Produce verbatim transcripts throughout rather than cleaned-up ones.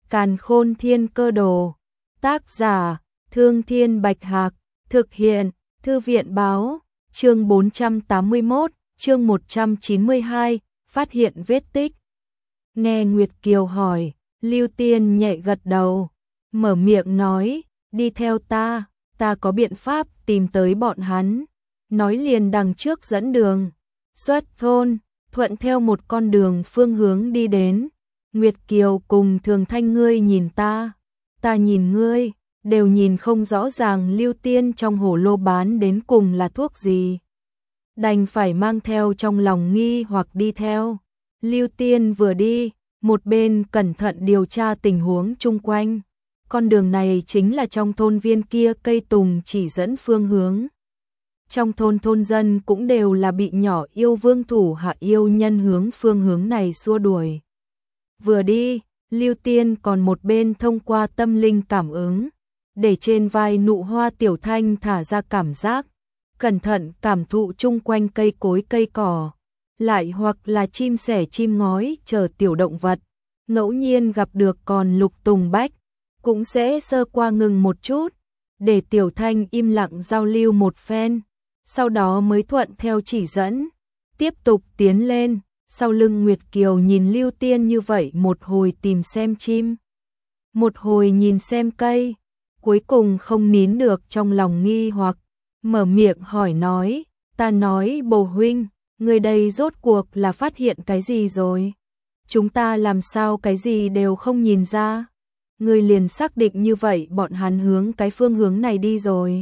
Càn Khôn Thiên Cơ Đồ. Tác giả: Thương Thiên Bạch Hạc. Thực hiện: Thư viện báo. Chương bốn trăm tám mươi mốt, chương một trăm chín mươi hai, phát hiện vết tích. Nghe Nguyệt Kiều hỏi, Lưu Tiên nhẹ gật đầu, mở miệng nói, đi theo ta, ta có biện pháp tìm tới bọn hắn. Nói liền đằng trước dẫn đường. Xuất thôn, thuận theo một con đường phương hướng đi đến. Nguyệt Kiều cùng Thường Thanh ngươi nhìn ta, ta nhìn ngươi, đều nhìn không rõ ràng Lưu Tiên trong hổ lô bán đến cùng là thuốc gì. Đành phải mang theo trong lòng nghi hoặc đi theo. Lưu Tiên vừa đi, một bên cẩn thận điều tra tình huống chung quanh. Con đường này chính là trong thôn viên kia cây tùng chỉ dẫn phương hướng. Trong thôn thôn dân cũng đều là bị nhỏ yêu vương thủ hạ yêu nhân hướng phương hướng này xua đuổi. Vừa đi, Lưu Tiên còn một bên thông qua tâm linh cảm ứng, để trên vai Nụ Hoa Tiểu Thanh thả ra cảm giác, cẩn thận cảm thụ chung quanh cây cối cây cỏ, lại hoặc là chim sẻ chim ngói chờ tiểu động vật, ngẫu nhiên gặp được còn lục tùng bách, cũng sẽ sơ qua ngừng một chút, để Tiểu Thanh im lặng giao lưu một phen, sau đó mới thuận theo chỉ dẫn, tiếp tục tiến lên. Sau lưng Nguyệt Kiều nhìn Lưu Tiên như vậy một hồi tìm xem chim, một hồi nhìn xem cây, cuối cùng không nín được trong lòng nghi hoặc, mở miệng hỏi nói, ta nói bồ huynh, người đây rốt cuộc là phát hiện cái gì rồi? Chúng ta làm sao cái gì đều không nhìn ra? Người liền xác định như vậy bọn hắn hướng cái phương hướng này đi rồi.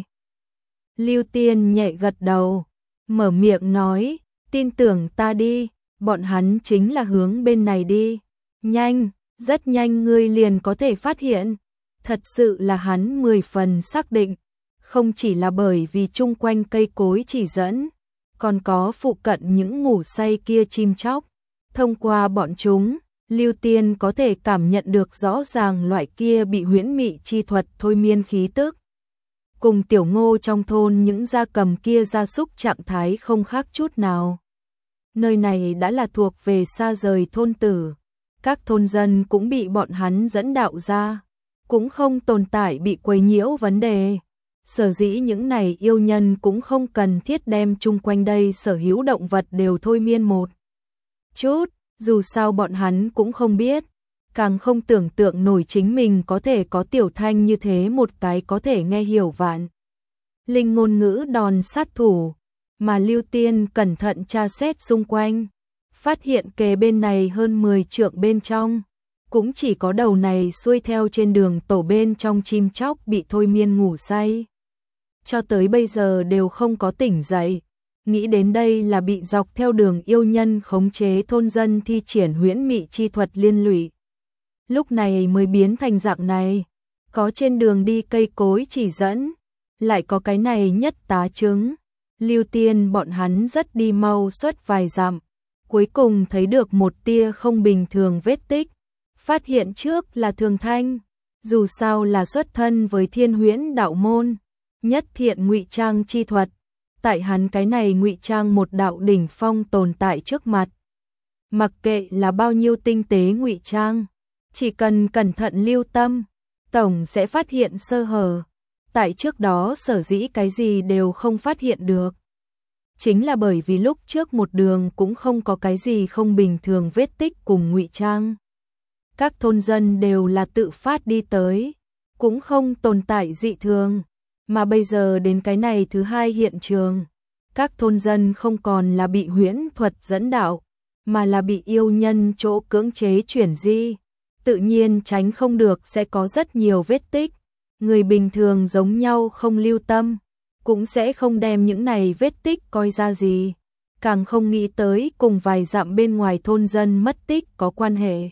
Lưu Tiên nhẹ gật đầu, mở miệng nói, tin tưởng ta đi. Bọn hắn chính là hướng bên này đi. Nhanh, rất nhanh ngươi liền có thể phát hiện. Thật sự là hắn mười phần xác định. Không chỉ là bởi vì chung quanh cây cối chỉ dẫn, còn có phụ cận những ngủ say kia chim chóc. Thông qua bọn chúng, Lưu Tiên có thể cảm nhận được rõ ràng loại kia bị huyễn mị chi thuật thôi miên khí tức. Cùng Tiểu Ngô trong thôn những gia cầm kia gia súc trạng thái không khác chút nào. Nơi này đã là thuộc về xa rời thôn tử, các thôn dân cũng bị bọn hắn dẫn đạo ra, cũng không tồn tại bị quấy nhiễu vấn đề. Sở dĩ những này yêu nhân cũng không cần thiết đem chung quanh đây sở hữu động vật đều thôi miên một chút, dù sao bọn hắn cũng không biết, càng không tưởng tượng nổi chính mình có thể có Tiểu Thanh như thế một cái có thể nghe hiểu vạn linh ngôn ngữ đòn sát thủ. Mà Lưu Tiên cẩn thận tra xét xung quanh, phát hiện kề bên này hơn mười trượng bên trong, cũng chỉ có đầu này xuôi theo trên đường tổ bên trong chim chóc bị thôi miên ngủ say. Cho tới bây giờ đều không có tỉnh dậy, nghĩ đến đây là bị dọc theo đường yêu nhân khống chế thôn dân thi triển huyễn mị chi thuật liên lụy. Lúc này mới biến thành dạng này, có trên đường đi cây cối chỉ dẫn, lại có cái này nhất tá chứng. Lưu Tiên bọn hắn rất đi mau suốt vài dặm, cuối cùng thấy được một tia không bình thường vết tích, phát hiện trước là Thường Thanh, dù sao là xuất thân với Thiên Huyễn đạo môn, nhất thiện ngụy trang chi thuật, tại hắn cái này ngụy trang một đạo đỉnh phong tồn tại trước mặt. Mặc kệ là bao nhiêu tinh tế ngụy trang, chỉ cần cẩn thận lưu tâm, tổng sẽ phát hiện sơ hở. Tại trước đó sở dĩ cái gì đều không phát hiện được. Chính là bởi vì lúc trước một đường cũng không có cái gì không bình thường vết tích cùng ngụy trang. Các thôn dân đều là tự phát đi tới, cũng không tồn tại dị thường. Mà bây giờ đến cái này thứ hai hiện trường, các thôn dân không còn là bị huyễn thuật dẫn đạo, mà là bị yêu nhân chỗ cưỡng chế chuyển di. Tự nhiên tránh không được sẽ có rất nhiều vết tích. Người bình thường giống nhau không lưu tâm, cũng sẽ không đem những này vết tích coi ra gì, càng không nghĩ tới cùng vài dặm bên ngoài thôn dân mất tích có quan hệ.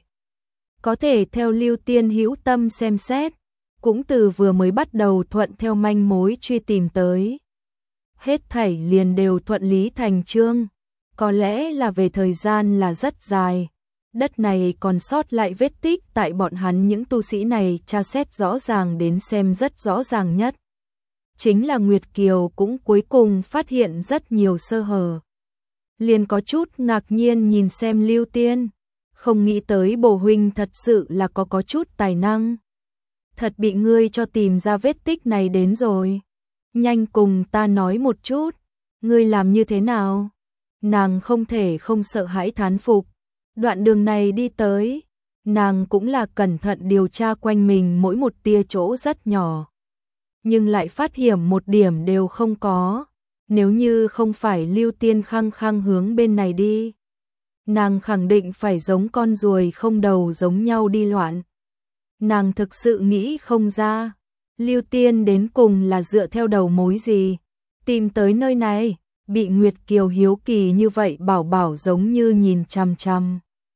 Có thể theo Lưu Tiên hữu tâm xem xét, cũng từ vừa mới bắt đầu thuận theo manh mối truy tìm tới. Hết thảy liền đều thuận lý thành chương, có lẽ là về thời gian là rất dài. Đất này còn sót lại vết tích tại bọn hắn những tu sĩ này tra xét rõ ràng đến xem rất rõ ràng nhất. Chính là Nguyệt Kiều cũng cuối cùng phát hiện rất nhiều sơ hở. Liền có chút ngạc nhiên nhìn xem Lưu Tiên, không nghĩ tới bồ huynh thật sự là có có chút tài năng. Thật bị ngươi cho tìm ra vết tích này đến rồi. Nhanh cùng ta nói một chút, ngươi làm như thế nào? Nàng không thể không sợ hãi thán phục. Đoạn đường này đi tới, nàng cũng là cẩn thận điều tra quanh mình mỗi một tia chỗ rất nhỏ. Nhưng lại phát hiện một điểm đều không có. Nếu như không phải Lưu Tiên khăng khăng hướng bên này đi, nàng khẳng định phải giống con ruồi không đầu giống nhau đi loạn. Nàng thực sự nghĩ không ra, Lưu Tiên đến cùng là dựa theo đầu mối gì, tìm tới nơi này, bị Nguyệt Kiều hiếu kỳ như vậy bảo bảo giống như nhìn chằm chằm.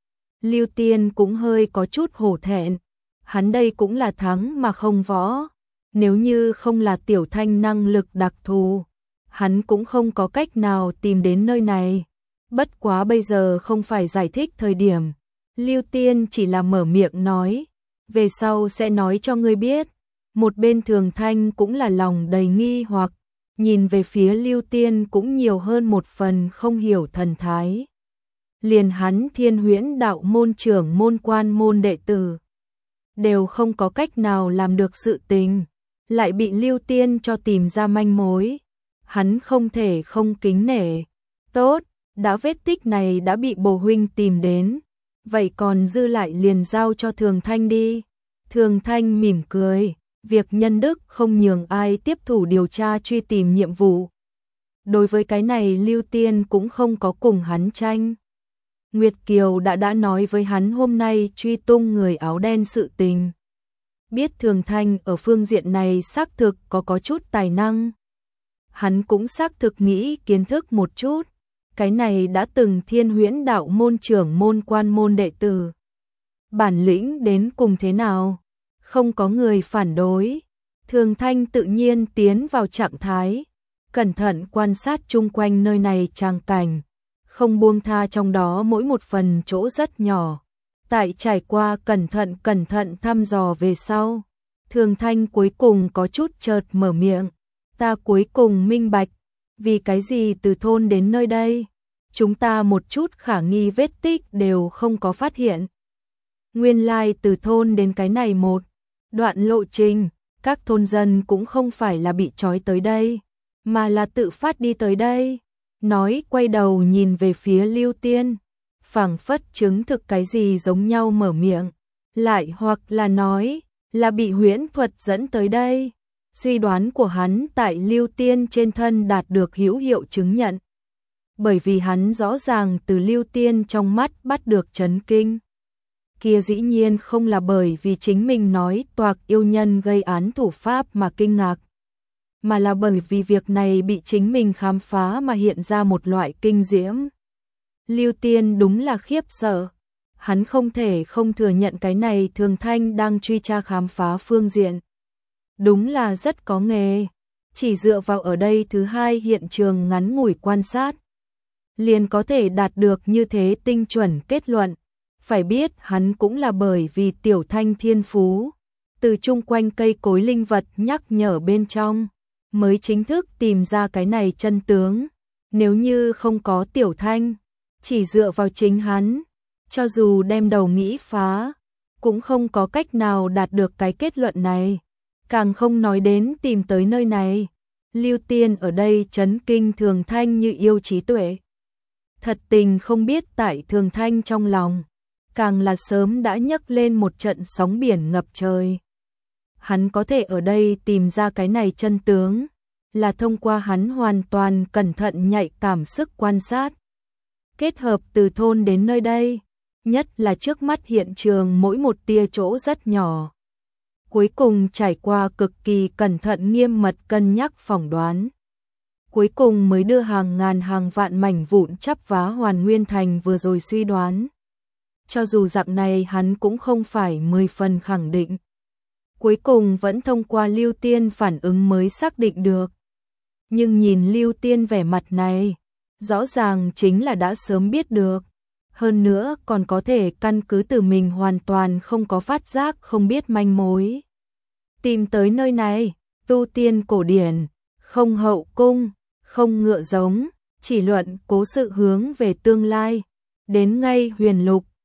Lưu Tiên cũng hơi có chút hổ thẹn, hắn đây cũng là thắng mà không võ, nếu như không là Tiểu Thanh năng lực đặc thù, hắn cũng không có cách nào tìm đến nơi này. Bất quá bây giờ không phải giải thích thời điểm, Lưu Tiên chỉ là mở miệng nói, về sau sẽ nói cho ngươi biết. Một bên Thường Thanh cũng là lòng đầy nghi hoặc, nhìn về phía Lưu Tiên cũng nhiều hơn một phần không hiểu thần thái. Liền hắn Thiên Huyễn đạo môn trưởng môn quan môn đệ tử, đều không có cách nào làm được sự tình, lại bị Lưu Tiên cho tìm ra manh mối. Hắn không thể không kính nể. Tốt, đã vết tích này đã bị bồ huynh tìm đến, vậy còn dư lại liền giao cho Thường Thanh đi. Thường Thanh mỉm cười, việc nhân đức không nhường ai tiếp thủ điều tra truy tìm nhiệm vụ. Đối với cái này Lưu Tiên cũng không có cùng hắn tranh. Nguyệt Kiều đã đã nói với hắn hôm nay truy tung người áo đen sự tình. Biết Thường Thanh ở phương diện này xác thực có có chút tài năng. Hắn cũng xác thực nghĩ kiến thức một chút. Cái này đã từng Thiên Huyễn đạo môn trưởng môn quan môn đệ tử. Bản lĩnh đến cùng thế nào? Không có người phản đối. Thường Thanh tự nhiên tiến vào trạng thái, cẩn thận quan sát chung quanh nơi này tràng cảnh, không buông tha trong đó mỗi một phần chỗ rất nhỏ. Tại trải qua cẩn thận cẩn thận thăm dò về sau, Thường Thanh cuối cùng có chút chợt mở miệng, ta cuối cùng minh bạch, vì cái gì từ thôn đến nơi đây, chúng ta một chút khả nghi vết tích đều không có phát hiện. Nguyên lai từ thôn đến cái này một đoạn lộ trình, các thôn dân cũng không phải là bị trói tới đây, mà là tự phát đi tới đây. Nói quay đầu nhìn về phía Lưu Tiên, phảng phất chứng thực cái gì giống nhau mở miệng, lại hoặc là nói là bị huyễn thuật dẫn tới đây. Suy đoán của hắn tại Lưu Tiên trên thân đạt được hữu hiệu chứng nhận, bởi vì hắn rõ ràng từ Lưu Tiên trong mắt bắt được chấn kinh. Kia dĩ nhiên không là bởi vì chính mình nói toạc yêu nhân gây án thủ pháp mà kinh ngạc, mà là bởi vì việc này bị chính mình khám phá mà hiện ra một loại kinh diễm. Lưu Tiên đúng là khiếp sợ, hắn không thể không thừa nhận cái này Thường Thanh đang truy tra khám phá phương diện. Đúng là rất có nghề, chỉ dựa vào ở đây thứ hai hiện trường ngắn ngủi quan sát, liền có thể đạt được như thế tinh chuẩn kết luận. Phải biết hắn cũng là bởi vì Tiểu Thanh thiên phú, từ chung quanh cây cối linh vật nhắc nhở bên trong, mới chính thức tìm ra cái này chân tướng. Nếu như không có Tiểu Thanh, chỉ dựa vào chính hắn, cho dù đem đầu nghĩ phá, cũng không có cách nào đạt được cái kết luận này. Càng không nói đến tìm tới nơi này. Lưu Tiên ở đây chấn kinh Thường Thanh như yêu trí tuệ. Thật tình không biết tại Thường Thanh trong lòng, càng là sớm đã nhấc lên một trận sóng biển ngập trời. Hắn có thể ở đây tìm ra cái này chân tướng, là thông qua hắn hoàn toàn cẩn thận nhạy cảm sức quan sát. Kết hợp từ thôn đến nơi đây, nhất là trước mắt hiện trường mỗi một tia chỗ rất nhỏ. Cuối cùng trải qua cực kỳ cẩn thận nghiêm mật cân nhắc phỏng đoán. Cuối cùng mới đưa hàng ngàn hàng vạn mảnh vụn chắp vá hoàn nguyên thành vừa rồi suy đoán. Cho dù dạng này hắn cũng không phải mười phần khẳng định. Cuối cùng vẫn thông qua Lưu Tiên phản ứng mới xác định được. Nhưng nhìn Lưu Tiên vẻ mặt này, rõ ràng chính là đã sớm biết được. Hơn nữa còn có thể căn cứ từ mình hoàn toàn không có phát giác không biết manh mối. Tìm tới nơi này, tu tiên cổ điển, không hậu cung, không ngựa giống, chỉ luận cố sự hướng về tương lai. Đến ngay huyền lục,